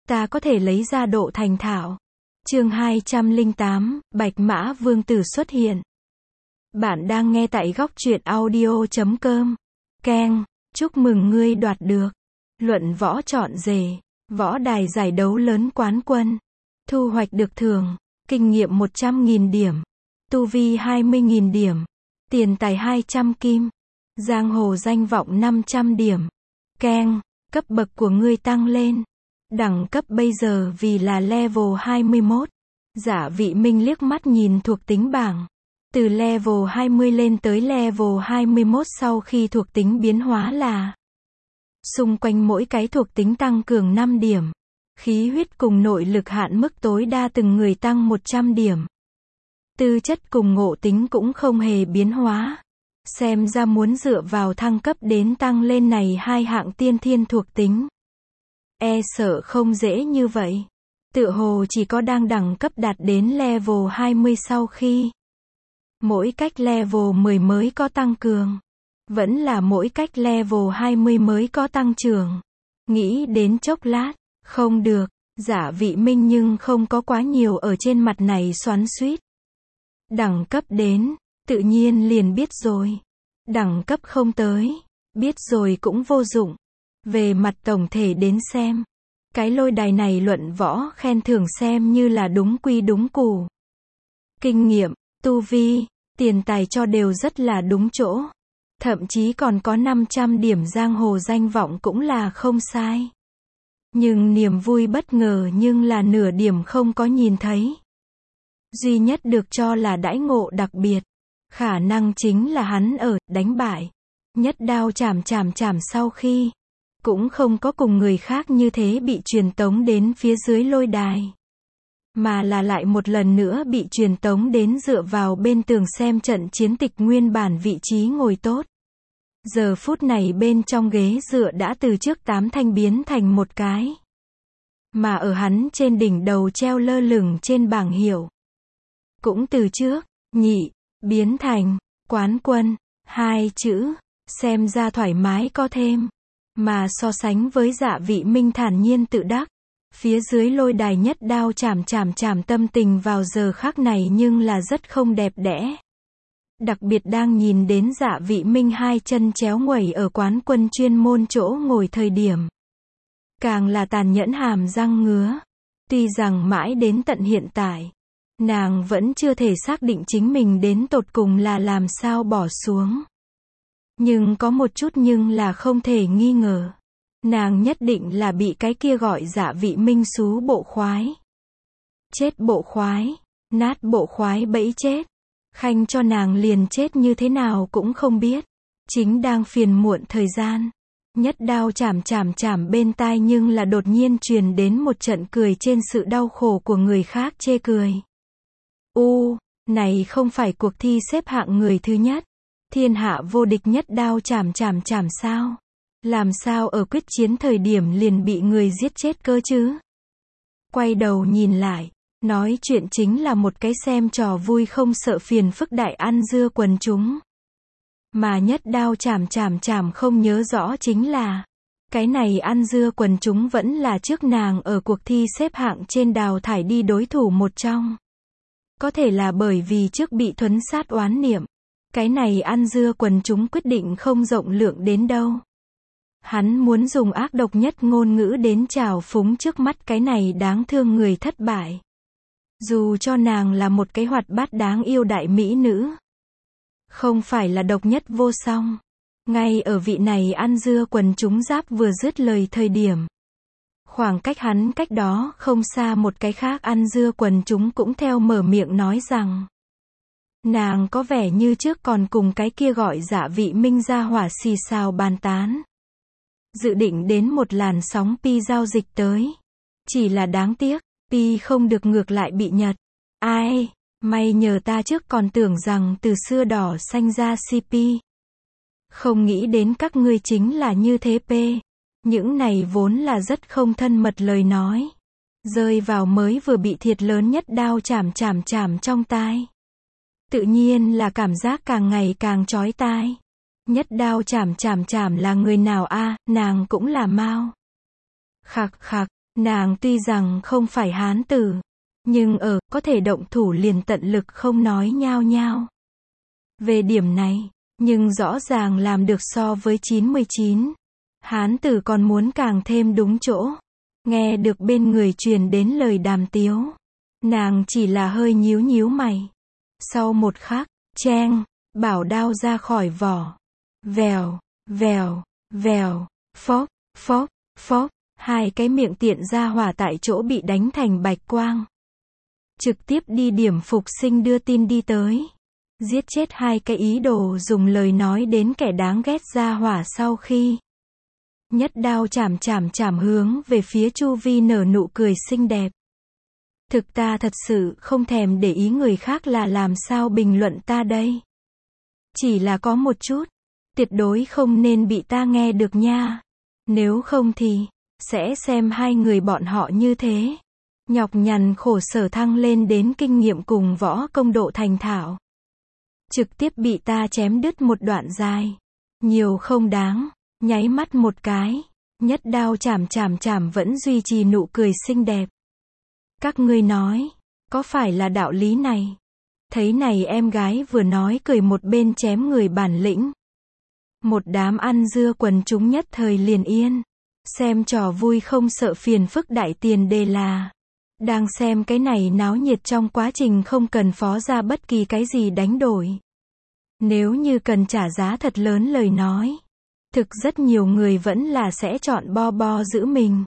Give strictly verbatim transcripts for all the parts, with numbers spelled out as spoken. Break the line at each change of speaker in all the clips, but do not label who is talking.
ta có thể lấy ra độ thành thạo. Chương hai trăm lẻ tám, Bạch Mã Vương Tử xuất hiện. Bạn đang nghe tại góc truyện audio chấm com. Keng, chúc mừng ngươi đoạt được luận võ trọn rể, võ đài giải đấu lớn quán quân. Thu hoạch được thưởng, kinh nghiệm một trăm nghìn điểm, tu vi hai mươi nghìn điểm, tiền tài hai trăm kim, giang hồ danh vọng năm trăm điểm. Keng, cấp bậc của ngươi tăng lên. Đẳng cấp bây giờ vì là level hai mươi mốt. Dạ Vị Minh liếc mắt nhìn thuộc tính bảng. Từ level hai mươi lên tới level hai mươi mốt sau khi thuộc tính biến hóa là xung quanh mỗi cái thuộc tính tăng cường năm điểm. Khí huyết cùng nội lực hạn mức tối đa từng người tăng một trăm điểm. Tư chất cùng ngộ tính cũng không hề biến hóa. Xem ra muốn dựa vào thăng cấp đến tăng lên này hai hạng tiên thiên thuộc tính. E sợ không dễ như vậy. Tựa hồ chỉ có đang đẳng cấp đạt đến level hai mươi sau khi mỗi cách level mười mới có tăng cường. Vẫn là mỗi cách level hai mươi mới có tăng trưởng. Nghĩ đến chốc lát, không được, Dạ Vị Minh nhưng không có quá nhiều ở trên mặt này xoắn xuýt. Đẳng cấp đến, tự nhiên liền biết rồi. Đẳng cấp không tới, biết rồi cũng vô dụng. Về mặt tổng thể đến xem, cái lôi đài này luận võ khen thưởng xem như là đúng quy đúng củ. Kinh nghiệm, tu vi, tiền tài cho đều rất là đúng chỗ. Thậm chí còn có năm trăm điểm giang hồ danh vọng cũng là không sai. Nhưng niềm vui bất ngờ nhưng là nửa điểm không có nhìn thấy. Duy nhất được cho là đãi ngộ đặc biệt. Khả năng chính là hắn ở, đánh bại. Nhất đao chảm chảm chảm sau khi cũng không có cùng người khác như thế bị truyền tống đến phía dưới lôi đài. Mà là lại một lần nữa bị truyền tống đến dựa vào bên tường xem trận chiến tịch nguyên bản vị trí ngồi tốt. Giờ phút này bên trong ghế dựa đã từ trước tám thanh biến thành một cái. Mà ở hắn trên đỉnh đầu treo lơ lửng trên bảng hiệu. Cũng từ trước, nhị, biến thành, quán quân, hai chữ, xem ra thoải mái có thêm. Mà so sánh với Dạ Vị Minh thản nhiên tự đắc, phía dưới lôi đài nhất đao chảm chảm chảm tâm tình vào giờ khắc này nhưng là rất không đẹp đẽ. Đặc biệt đang nhìn đến Dạ Vị Minh hai chân chéo nguẩy ở quán quân chuyên môn chỗ ngồi thời điểm. Càng là tàn nhẫn hàm răng ngứa. Tuy rằng mãi đến tận hiện tại, nàng vẫn chưa thể xác định chính mình đến tột cùng là làm sao bỏ xuống. Nhưng có một chút nhưng là không thể nghi ngờ. Nàng nhất định là bị cái kia gọi Dạ Vị Minh xú bộ khoái. Chết bộ khoái, nát bộ khoái bẫy chết. Khanh cho nàng liền chết như thế nào cũng không biết. Chính đang phiền muộn thời gian. Nhất đao chảm chảm chảm bên tai nhưng là đột nhiên truyền đến một trận cười trên sự đau khổ của người khác chê cười. U, này không phải cuộc thi xếp hạng người thứ nhất. Thiên hạ vô địch nhất đao chảm chảm chảm sao? Làm sao ở quyết chiến thời điểm liền bị người giết chết cơ chứ? Quay đầu nhìn lại, nói chuyện chính là một cái xem trò vui không sợ phiền phức đại ăn dưa quần chúng. Mà nhất đao chảm chảm chảm không nhớ rõ chính là cái này ăn dưa quần chúng vẫn là trước nàng ở cuộc thi xếp hạng trên đào thải đi đối thủ một trong. Có thể là bởi vì trước bị thuấn sát oán niệm. Cái này ăn dưa quần chúng quyết định không rộng lượng đến đâu. Hắn muốn dùng ác độc nhất ngôn ngữ đến trào phúng trước mắt cái này đáng thương người thất bại. Dù cho nàng là một cái hoạt bát đáng yêu đại mỹ nữ. Không phải là độc nhất vô song. Ngay ở vị này ăn dưa quần chúng giáp vừa dứt lời thời điểm. Khoảng cách hắn cách đó không xa một cái khác ăn dưa quần chúng cũng theo mở miệng nói rằng. Nàng có vẻ như trước còn cùng cái kia gọi Dạ Vị Minh ra hỏa xì xào bàn tán. Dự định đến một làn sóng pi giao dịch tới. Chỉ là đáng tiếc, pi không được ngược lại bị Nhật. Ai, may nhờ ta trước còn tưởng rằng từ xưa đỏ xanh ra xê pê. Không nghĩ đến các ngươi chính là như thế p. Những này vốn là rất không thân mật lời nói. Rơi vào mới vừa bị thiệt lớn nhất đao chảm chảm chảm trong tai. Tự nhiên là cảm giác càng ngày càng chói tai. Nhất đao chảm chảm chảm là người nào a? À, nàng cũng là Mao. Khạc khạc, Nàng tuy rằng không phải hán tử, nhưng ở, có thể động thủ liền tận lực không nói nhao nhao. Về điểm này, nhưng rõ ràng làm được so với chín mươi chín. Hán tử còn muốn càng thêm đúng chỗ. Nghe được bên người truyền đến lời đàm tiếu. Nàng chỉ là hơi nhíu nhíu mày. Sau một khắc, cheng, bảo đao ra khỏi vỏ. Vèo, vèo, vèo, phốc, phốc, phốc, hai cái miệng tiện ra hỏa tại chỗ bị đánh thành bạch quang. Trực tiếp đi điểm phục sinh đưa tin đi tới. Giết chết hai cái ý đồ dùng lời nói đến kẻ đáng ghét ra hỏa sau khi. Nhất đao chảm chảm chảm hướng về phía chu vi nở nụ cười xinh đẹp. Thực ta thật sự không thèm để ý người khác là làm sao bình luận ta đây. Chỉ là có một chút, tuyệt đối không nên bị ta nghe được nha. Nếu không thì, sẽ xem hai người bọn họ như thế. Nhọc nhằn khổ sở thăng lên đến kinh nghiệm cùng võ công độ thành thạo. Trực tiếp bị ta chém đứt một đoạn dài. Nhiều không đáng, nháy mắt một cái. Nhất đao chảm chảm chảm vẫn duy trì nụ cười xinh đẹp. Các ngươi nói, có phải là đạo lý này? Thấy này em gái vừa nói cười một bên chém người bản lĩnh. Một đám ăn dưa quần chúng nhất thời liền yên. Xem trò vui không sợ phiền phức đại tiền đề là. Đang xem cái này náo nhiệt trong quá trình không cần phó ra bất kỳ cái gì đánh đổi. Nếu như cần trả giá thật lớn lời nói. Thực rất nhiều người vẫn là sẽ chọn bo bo giữ mình.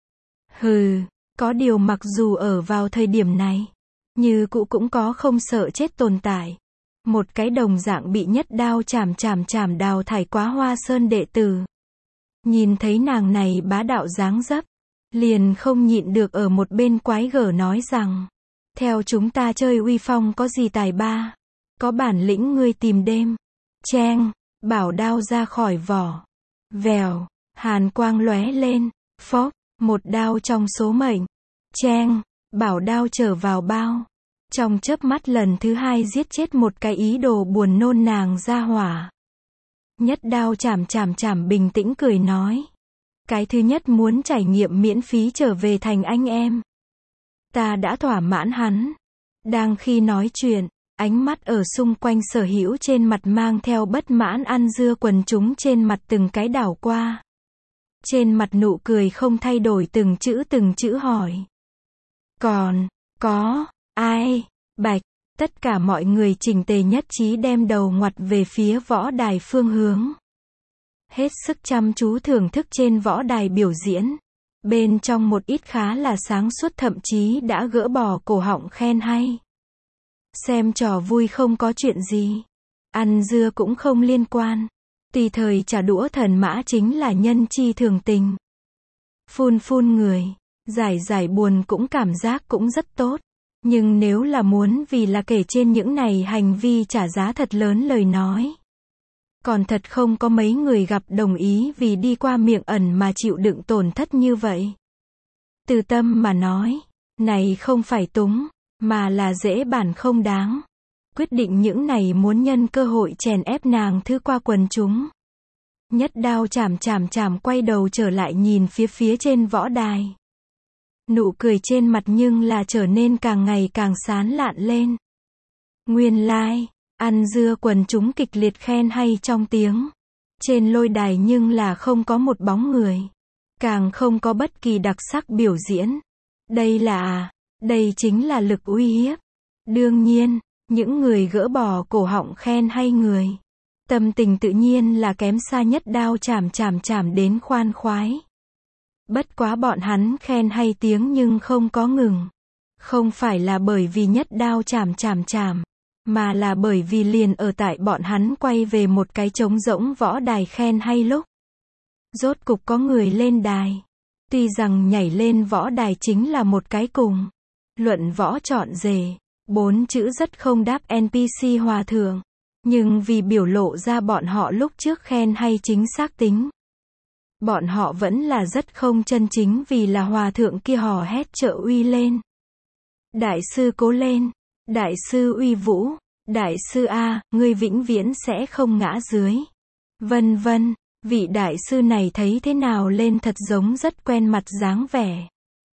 Hừ, có điều mặc dù ở vào thời điểm này, như cụ cũng có không sợ chết tồn tại. Một cái đồng dạng bị nhất đao chảm chảm chảm đào thải quá Hoa Sơn đệ tử. Nhìn thấy nàng này bá đạo dáng dấp, liền không nhịn được ở một bên quái gở nói rằng, theo chúng ta chơi uy phong có gì tài ba, có bản lĩnh ngươi tìm đêm. Cheng, bảo đao ra khỏi vỏ. Vèo, hàn quang lóe lên, phốc, một đao trong số mệnh. Cheng, bảo đao trở vào bao. Trong chớp mắt lần thứ hai giết chết một cái ý đồ buồn nôn nàng ra hỏa. Nhất đao chảm chảm chảm bình tĩnh cười nói. Cái thứ nhất muốn trải nghiệm miễn phí trở về thành anh em. Ta đã thỏa mãn hắn. Đang khi nói chuyện, ánh mắt ở xung quanh sở hữu trên mặt mang theo bất mãn ăn dưa quần chúng trên mặt từng cái đảo qua. Trên mặt nụ cười không thay đổi từng chữ từng chữ hỏi. Còn, có, ai, bạch, tất cả mọi người chỉnh tề nhất trí đem đầu ngoặt về phía võ đài phương hướng. Hết sức chăm chú thưởng thức trên võ đài biểu diễn. Bên trong một ít khá là sáng suốt thậm chí đã gỡ bỏ cổ họng khen hay. Xem trò vui không có chuyện gì. Ăn dưa cũng không liên quan. Tùy thời trả đũa thần mã chính là nhân chi thường tình. Phun phun người. Giải giải buồn cũng cảm giác cũng rất tốt. Nhưng nếu là muốn vì là kể trên những này hành vi trả giá thật lớn lời nói. Còn thật không có mấy người gặp đồng ý vì đi qua miệng ẩn mà chịu đựng tổn thất như vậy. Từ tâm mà nói, này không phải túng, mà là dễ bản không đáng. Quyết định những này muốn nhân cơ hội chèn ép nàng thứ qua quần chúng. Nhất đao chảm chảm chảm quay đầu trở lại nhìn phía phía trên võ đài. Nụ cười trên mặt nhưng là trở nên càng ngày càng sán lạn lên. Nguyên lai, like, ăn dưa quần chúng kịch liệt khen hay trong tiếng. Trên lôi đài nhưng là không có một bóng người. Càng không có bất kỳ đặc sắc biểu diễn. Đây là, đây chính là lực uy hiếp. Đương nhiên, những người gỡ bỏ cổ họng khen hay người. Tâm tình tự nhiên là kém xa nhất đao chảm chảm chảm đến khoan khoái. Bất quá bọn hắn khen hay tiếng nhưng không có ngừng. Không phải là bởi vì nhất đao chảm chảm chảm, mà là bởi vì liền ở tại bọn hắn quay về một cái trống rỗng võ đài khen hay lúc. Rốt cục có người lên đài. Tuy rằng nhảy lên võ đài chính là một cái cùng. Luận võ trọn rề. Bốn chữ rất không đáp en pê xê hòa thượng. Nhưng vì biểu lộ ra bọn họ lúc trước khen hay chính xác tính. Bọn họ vẫn là rất không chân chính vì là hòa thượng kia hò hét trợ uy lên. Đại sư cố lên. Đại sư uy vũ. Đại sư A, ngươi vĩnh viễn sẽ không ngã dưới. Vân vân, vị đại sư này thấy thế nào lên thật giống rất quen mặt dáng vẻ.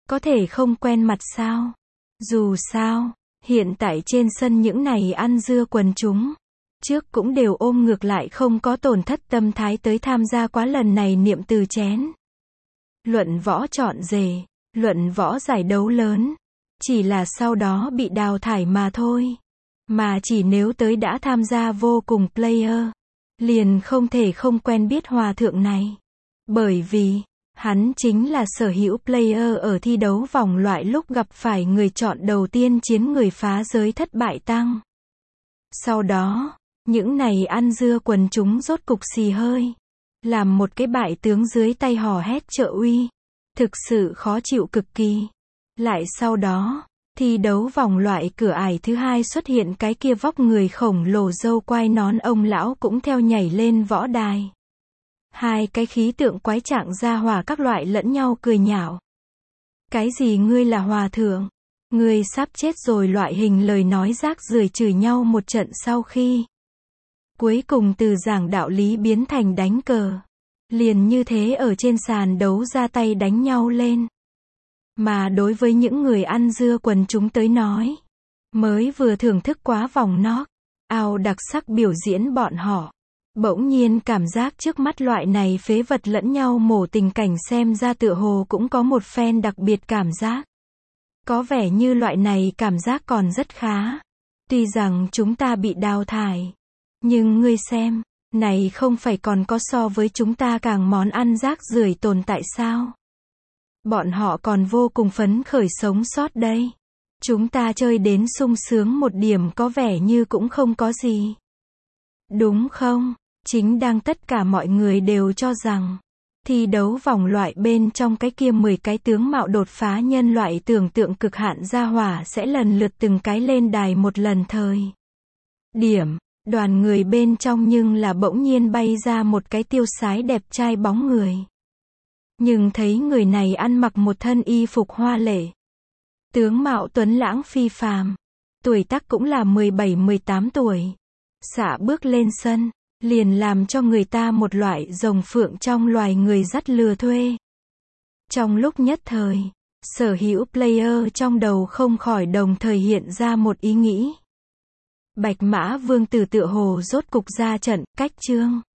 Có thể không quen mặt sao? Dù sao, hiện tại trên sân những này ăn dưa quần chúng, trước cũng đều ôm ngược lại không có tổn thất tâm thái tới tham gia quá lần này niệm từ chén. Luận võ chọn rể, luận võ giải đấu lớn, chỉ là sau đó bị đào thải mà thôi. Mà chỉ nếu tới đã tham gia vô cùng player, liền không thể không quen biết hòa thượng này. Bởi vì, hắn chính là sở hữu player ở thi đấu vòng loại lúc gặp phải người chọn đầu tiên chiến người phá giới thất bại tăng. Sau đó, những này ăn dưa quần chúng rốt cục xì hơi. Làm một cái bại tướng dưới tay hò hét trợ uy. Thực sự khó chịu cực kỳ. Lại sau đó, thi đấu vòng loại cửa ải thứ hai xuất hiện cái kia vóc người khổng lồ râu quai nón ông lão cũng theo nhảy lên võ đài. Hai cái khí tượng quái trạng ra hòa các loại lẫn nhau cười nhạo. Cái gì ngươi là hòa thượng? Ngươi sắp chết rồi loại hình lời nói rác rưởi chửi nhau một trận sau khi. Cuối cùng từ giảng đạo lý biến thành đánh cờ. Liền như thế ở trên sàn đấu ra tay đánh nhau lên. Mà đối với những người ăn dưa quần chúng tới nói, mới vừa thưởng thức quá vòng knock out đặc sắc biểu diễn bọn họ, bỗng nhiên cảm giác trước mắt loại này phế vật lẫn nhau mổ tình cảnh xem ra tựa hồ cũng có một phen đặc biệt cảm giác. Có vẻ như loại này cảm giác còn rất khá. Tuy rằng chúng ta bị đào thải, nhưng ngươi xem, này không phải còn có so với chúng ta càng món ăn rác rưởi tồn tại sao? Bọn họ còn vô cùng phấn khởi sống sót đây. Chúng ta chơi đến sung sướng một điểm có vẻ như cũng không có gì. Đúng không? Chính đang tất cả mọi người đều cho rằng, thi đấu vòng loại bên trong cái kia mười cái tướng mạo đột phá nhân loại tưởng tượng cực hạn ra hỏa sẽ lần lượt từng cái lên đài một lần thời. Điểm, đoàn người bên trong nhưng là bỗng nhiên bay ra một cái tiêu sái đẹp trai bóng người. Nhưng thấy người này ăn mặc một thân y phục hoa lệ. Tướng mạo tuấn lãng phi phàm. Tuổi tác cũng là mười bảy mười tám tuổi. Xạ bước lên sân, liền làm cho người ta một loại rồng phượng trong loài người dắt lừa thuê. Trong lúc nhất thời, sở hữu player trong đầu không khỏi đồng thời hiện ra một ý nghĩ. Bạch Mã Vương Tử tựa hồ rốt cục ra trận, cách chương.